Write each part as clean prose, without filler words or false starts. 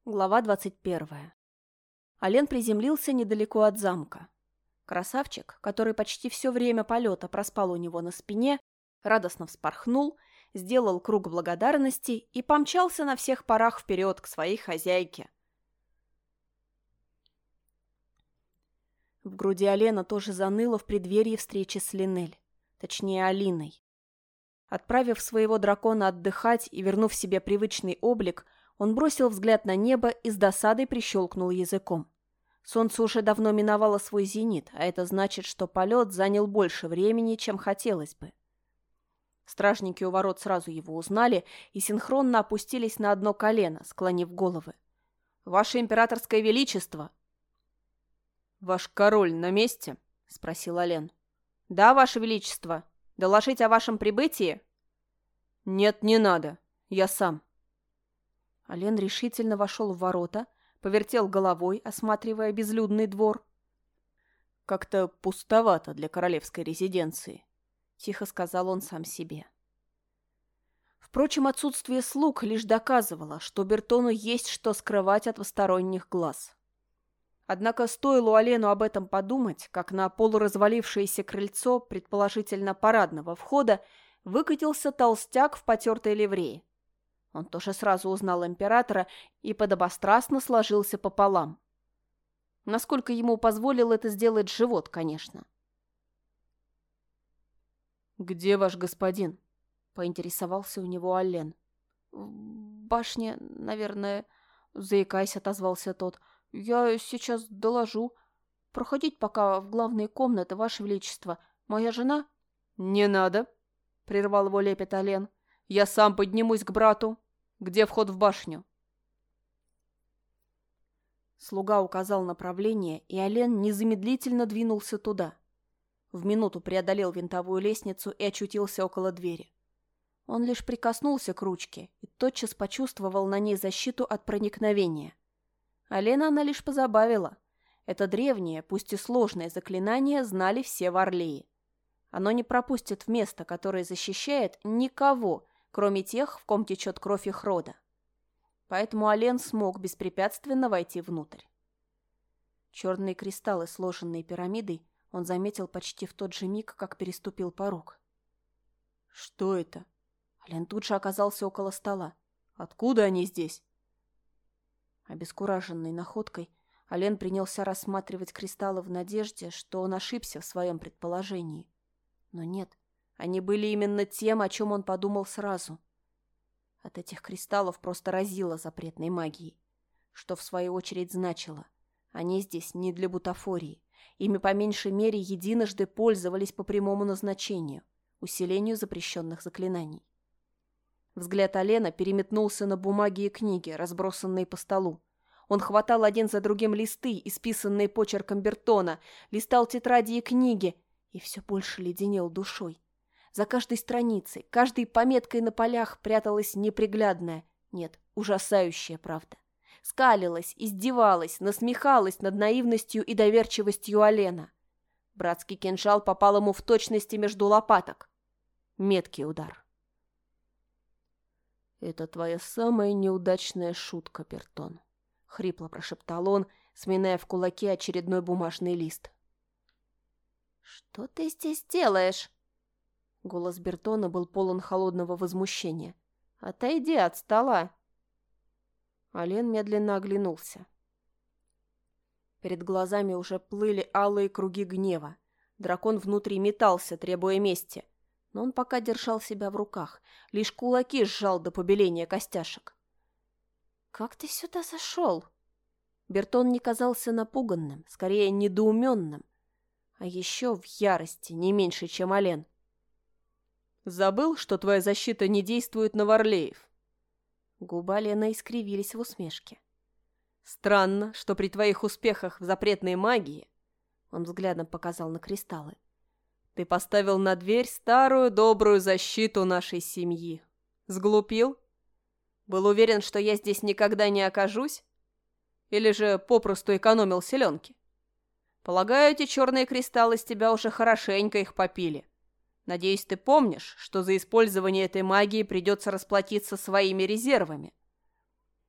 Глава 21. Ален приземлился недалеко от замка. Красавчик, который почти все время полета проспал у него на спине, радостно вспорхнул, сделал круг благодарности и помчался на всех парах вперед к своей хозяйке. В груди Алена тоже заныло в преддверии встречи с Линель, точнее Алиной. Отправив своего дракона отдыхать и вернув себе привычный облик, он бросил взгляд на небо и с досадой прищелкнул языком. Солнце уже давно миновало свой зенит, а это значит, что полет занял больше времени, чем хотелось бы. Стражники у ворот сразу его узнали и синхронно опустились на одно колено, склонив головы. «Ваше императорское величество!» «Ваш король на месте?» — спросил Ален. «Да, ваше величество. Доложить о вашем прибытии?» «Нет, не надо. Я сам». Ален решительно вошел в ворота, повертел головой, осматривая безлюдный двор. «Как-то пустовато для королевской резиденции», — тихо сказал он сам себе. Впрочем, отсутствие слуг лишь доказывало, что Бертону есть что скрывать от посторонних глаз. Однако стоило Алену об этом подумать, как на полуразвалившееся крыльцо, предположительно парадного входа, выкатился толстяк в потертой ливрее. Он тоже сразу узнал императора и подобострастно сложился пополам. Насколько ему позволил это сделать живот, конечно. «Где ваш господин?» — поинтересовался у него Аллен. «В башне, наверное», — заикаясь, отозвался тот. «Я сейчас доложу. Проходить пока в главные комнаты, ваше величество. Моя жена...» «Не надо», — прервал его лепет Ален. «Я сам поднимусь к брату. Где вход в башню?» Слуга указал направление, и Ален незамедлительно двинулся туда. В минуту преодолел винтовую лестницу и очутился около двери. Он лишь прикоснулся к ручке и тотчас почувствовал на ней защиту от проникновения. Алена она лишь позабавила. Это древнее, пусть и сложное заклинание знали все в Орлее. Оно не пропустит в место, которое защищает, никого, кроме тех, в ком течет кровь их рода. Поэтому Ален смог беспрепятственно войти внутрь. Черные кристаллы, сложенные пирамидой, он заметил почти в тот же миг, как переступил порог. «Что это?» Ален тут же оказался около стола. «Откуда они здесь?» Обескураженный находкой, Ален принялся рассматривать кристаллы в надежде, что он ошибся в своем предположении. Но нет, они были именно тем, о чем он подумал сразу. От этих кристаллов просто разило запретной магией, что в свою очередь значило: они здесь не для бутафории, ими по меньшей мере единожды пользовались по прямому назначению – усилению запрещенных заклинаний. Взгляд Алена переметнулся на бумаги и книги, разбросанные по столу. Он хватал один за другим листы, исписанные почерком Бертона, листал тетради и книги и все больше леденел душой. За каждой страницей, каждой пометкой на полях пряталась неприглядная, нет, ужасающая правда. Скалилась, издевалась, насмехалась над наивностью и доверчивостью Алена. Братский кинжал попал ему в точности между лопаток. Меткий удар. «Это твоя самая неудачная шутка, Бертон», — хрипло прошептал он, сминая в кулаке очередной бумажный лист. «Что ты здесь делаешь?» Голос Бертона был полон холодного возмущения. «Отойди от стола!» Ален медленно оглянулся. Перед глазами уже плыли алые круги гнева. Дракон внутри метался, требуя мести. Но он пока держал себя в руках, лишь кулаки сжал до побеления костяшек. «Как ты сюда зашел?» Бертон не казался напуганным, скорее недоуменным, а еще в ярости, не меньше, чем Ален. «Забыл, что твоя защита не действует на Варлеев?» Губы Алена искривились в усмешке. «Странно, что при твоих успехах в запретной магии...» Он взглядом показал на кристаллы. «Ты поставил на дверь старую добрую защиту нашей семьи. Сглупил? Был уверен, что я здесь никогда не окажусь? Или же попросту экономил селенки? Полагаю, эти черные кристаллы с тебя уже хорошенько их попили. Надеюсь, ты помнишь, что за использование этой магии придется расплатиться своими резервами».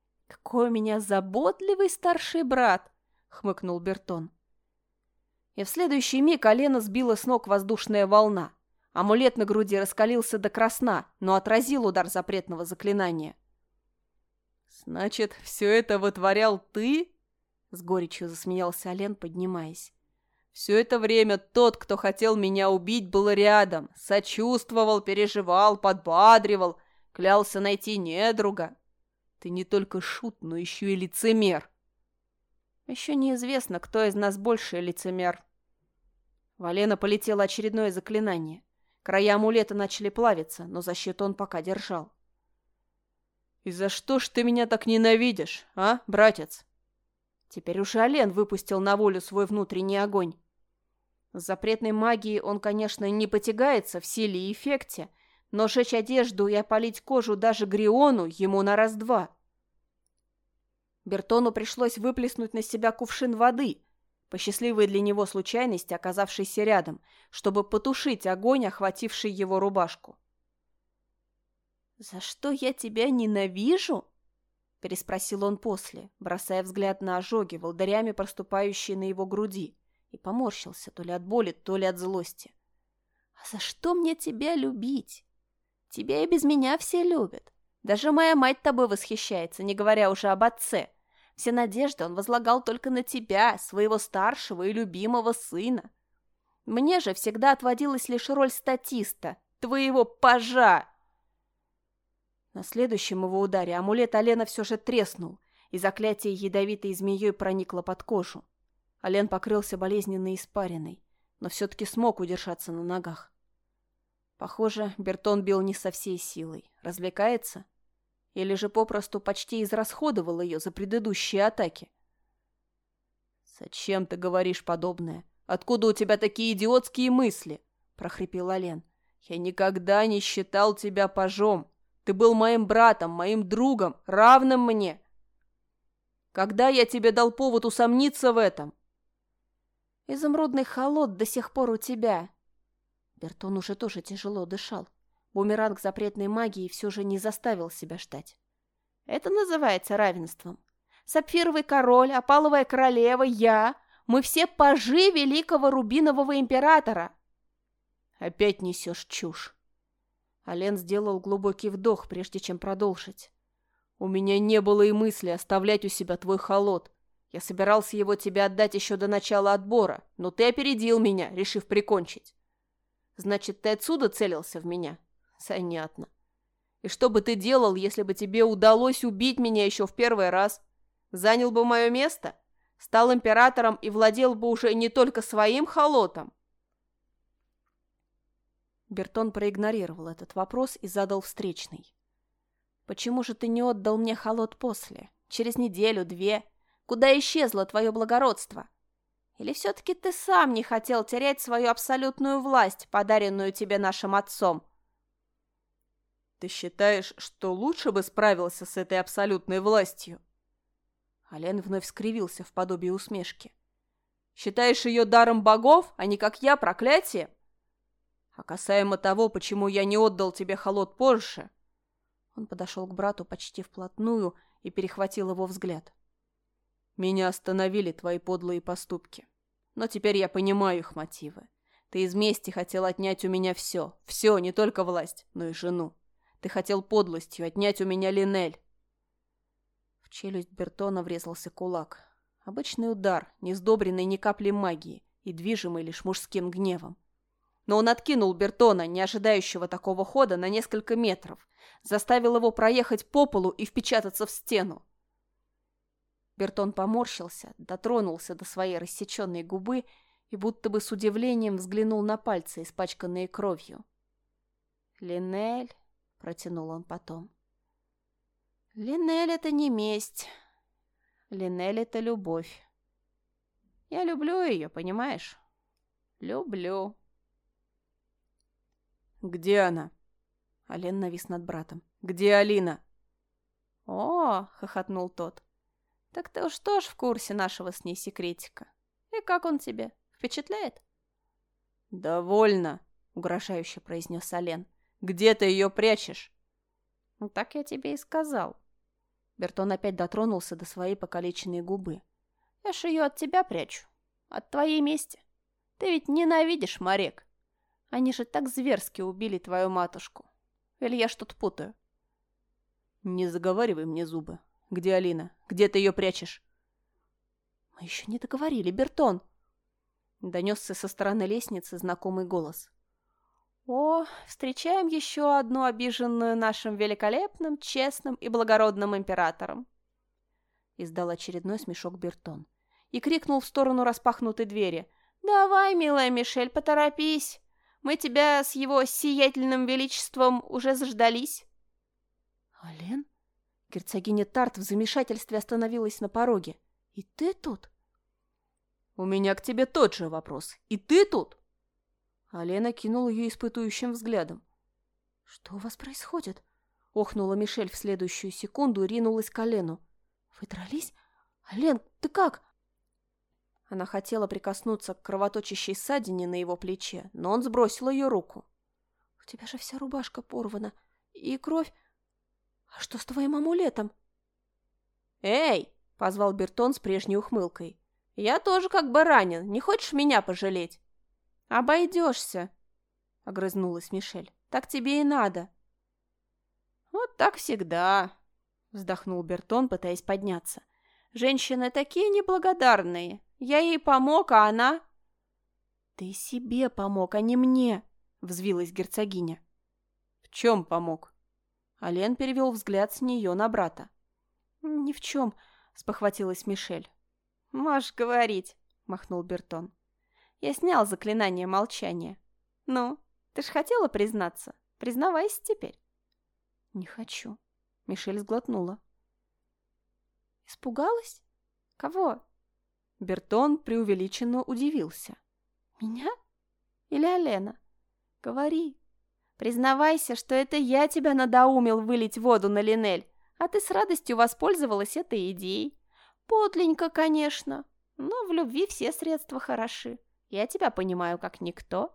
какой у меня заботливый старший брат!» — хмыкнул Бертон. И в следующий миг Алена сбила с ног воздушная волна. Амулет на груди раскалился до красна, но отразил удар запретного заклинания. «Значит, все это вытворял ты?» — с горечью засмеялся Ален, поднимаясь. «Все это время тот, кто хотел меня убить, был рядом, сочувствовал, переживал, подбадривал, клялся найти недруга. Ты не только шут, но еще и лицемер». «Еще неизвестно, кто из нас больше лицемер». В Алена полетело очередное заклинание. Края амулета начали плавиться, но защиту он пока держал. «И за что ж ты меня так ненавидишь, а, братец?» Теперь уже Ален выпустил на волю свой внутренний огонь. С запретной магией он, конечно, не потягается в силе и эффекте, но сжечь одежду и опалить кожу даже Гриону ему на раз-два. Бертону пришлось выплеснуть на себя кувшин воды, по счастливой для него случайности оказавшейся рядом, чтобы потушить огонь, охвативший его рубашку. «За что я тебя ненавижу?» — переспросил он после, бросая взгляд на ожоги, волдырями проступающие на его груди, и поморщился то ли от боли, то ли от злости. «А за что мне тебя любить? Тебя и без меня все любят. Даже моя мать тобой восхищается, не говоря уже об отце. Все надежды он возлагал только на тебя, своего старшего и любимого сына. Мне же всегда отводилась лишь роль статиста, твоего пажа». На следующем его ударе амулет Алена все же треснул, и заклятие ядовитой змеей проникло под кожу. Ален покрылся болезненной испариной, но все-таки смог удержаться на ногах. Похоже, Бертон бил не со всей силой. Развлекается? Или же попросту почти израсходовал ее за предыдущие атаки? «Зачем ты говоришь подобное? Откуда у тебя такие идиотские мысли?» — прохрипел Ален. «Я никогда не считал тебя пажом. Ты был моим братом, моим другом, равным мне. Когда я тебе дал повод усомниться в этом?» «Изумрудный холод до сих пор у тебя». Бертон уже тоже тяжело дышал. Бумеранг запретной магии все же не заставил себя ждать. «Это называется равенством. Сапфировый король, опаловая королева, я. Мы все пажи великого рубинового императора». «Опять несешь чушь». Ален сделал глубокий вдох, прежде чем продолжить. «У меня не было и мысли оставлять у себя твой холод. Я собирался его тебе отдать еще до начала отбора, но ты опередил меня, решив прикончить. Значит, ты отсюда целился в меня? Занятно. И что бы ты делал, если бы тебе удалось убить меня еще в первый раз? Занял бы мое место? Стал императором и владел бы уже не только своим холотом?» Бертон проигнорировал этот вопрос и задал встречный. «Почему же ты не отдал мне холод после? Через неделю-две? Куда исчезло твое благородство? Или все-таки ты сам не хотел терять свою абсолютную власть, подаренную тебе нашим отцом?» «Ты считаешь, что лучше бы справился с этой абсолютной властью?» Ален вновь скривился в подобии усмешки. «Считаешь ее даром богов, а не как я, проклятием? А касаемо того, почему я не отдал тебе холод позже...» Он подошел к брату почти вплотную и перехватил его взгляд. «Меня остановили твои подлые поступки. Но теперь я понимаю их мотивы. Ты из мести хотел отнять у меня все. Все, не только власть, но и жену. Ты хотел подлостью отнять у меня Линель». В челюсть Бертона врезался кулак. Обычный удар, не сдобренный ни каплей магии и движимый лишь мужским гневом. Но он откинул Бертона, не ожидающего такого хода, на несколько метров, заставил его проехать по полу и впечататься в стену. Бертон поморщился, дотронулся до своей рассеченной губы и будто бы с удивлением взглянул на пальцы, испачканные кровью. «Линель», — протянул он потом. «Линель — это не месть. Линель — это любовь. Я люблю ее, понимаешь? Люблю». «Где она?» Ален навис над братом. «Где Алина?» «О!» — хохотнул тот. «Так ты уж тоже в курсе нашего с ней секретика. И как он тебе? Впечатляет?» «Довольно», — угрожающе произнес Ален. «Где ты ее прячешь?» «Ну, так я тебе и сказал». Бертон опять дотронулся до своей покалеченной губы. «Я ж ее от тебя прячу. От твоей мести. Ты ведь ненавидишь морек. Они же так зверски убили твою матушку. Или я что-то путаю?» «Не заговаривай мне зубы. Где Алина? Где ты ее прячешь?» «Мы еще не договорили, Бертон!» Донесся со стороны лестницы знакомый голос. «О, встречаем еще одну обиженную нашим великолепным, честным и благородным императором!» Издал очередной смешок Бертон и крикнул в сторону распахнутой двери. «Давай, милая Мишель, поторопись! Мы тебя с его сиятельным величеством уже заждались!» «Ален?» Герцогиня Тарт в замешательстве остановилась на пороге. «И ты тут?» «У меня к тебе тот же вопрос. И ты тут?» Алена кинул ее испытующим взглядом. «Что у вас происходит?» Охнула Мишель в следующую секунду и ринулась к Алену. «Вы дрались? Ален, ты как?» Она хотела прикоснуться к кровоточащей ссадине на его плече, но он сбросил ее руку. «У тебя же вся рубашка порвана. И кровь. А что с твоим амулетом?» «Эй!» — позвал Бертон с прежней ухмылкой. «Я тоже как бы ранен. Не хочешь меня пожалеть?» «Обойдешься», — огрызнулась Мишель. «Так тебе и надо». «Вот так всегда», — вздохнул Бертон, пытаясь подняться. «Женщины такие неблагодарные. Я ей помог, а она...» «Ты себе помог, а не мне», — взвилась герцогиня. «В чем помог?» Ален перевел взгляд с нее на брата. «Ни в чем», — спохватилась Мишель. «Можешь говорить», — махнул Бертон. «Я снял заклинание молчания. Ну, ты ж хотела признаться? Признавайся теперь». «Не хочу», — Мишель сглотнула. «Испугалась? Кого?» Бертон преувеличенно удивился. «Меня? Или Алена? Говори. Признавайся, что это я тебя надоумил вылить воду на Линель, а ты с радостью воспользовалась этой идеей. Подленько, конечно, но в любви все средства хороши. Я тебя понимаю как никто».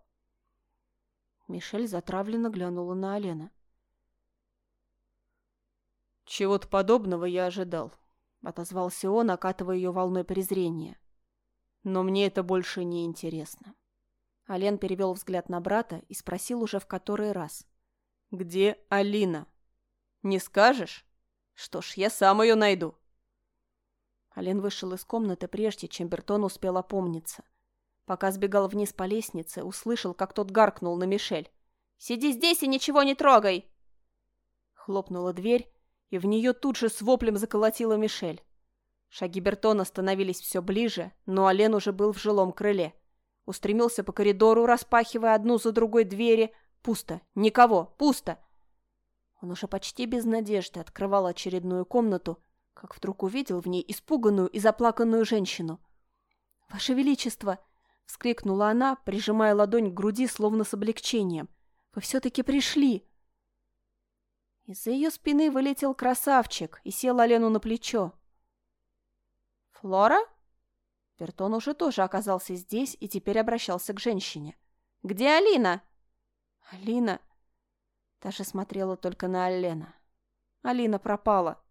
Мишель затравленно глянула на Алена. «Чего-то подобного я ожидал», — отозвался он, окатывая ее волной презрения. «Но мне это больше не интересно». Ален перевел взгляд на брата и спросил уже в который раз. «Где Алина? Не скажешь? Что ж, я сам ее найду». Ален вышел из комнаты, прежде чем Бертон успел опомниться. Пока сбегал вниз по лестнице, услышал, как тот гаркнул на Мишель. «Сиди здесь и ничего не трогай!» Хлопнула дверь, и в нее тут же с воплем заколотила Мишель. Шаги Бертона становились все ближе, но Ален уже был в жилом крыле. Устремился по коридору, распахивая одну за другой двери. Пусто. Никого. Пусто. Он уже почти без надежды открывал очередную комнату, как вдруг увидел в ней испуганную и заплаканную женщину. «Ваше Величество!» — вскрикнула она, прижимая ладонь к груди, словно с облегчением. «Вы все-таки пришли!» Из-за ее спины вылетел красавчик и сел Алену на плечо. «Флора?» Бертон уже тоже оказался здесь и теперь обращался к женщине. «Где Алина?» «Алина...» Та же смотрела только на Алена. «Алина пропала».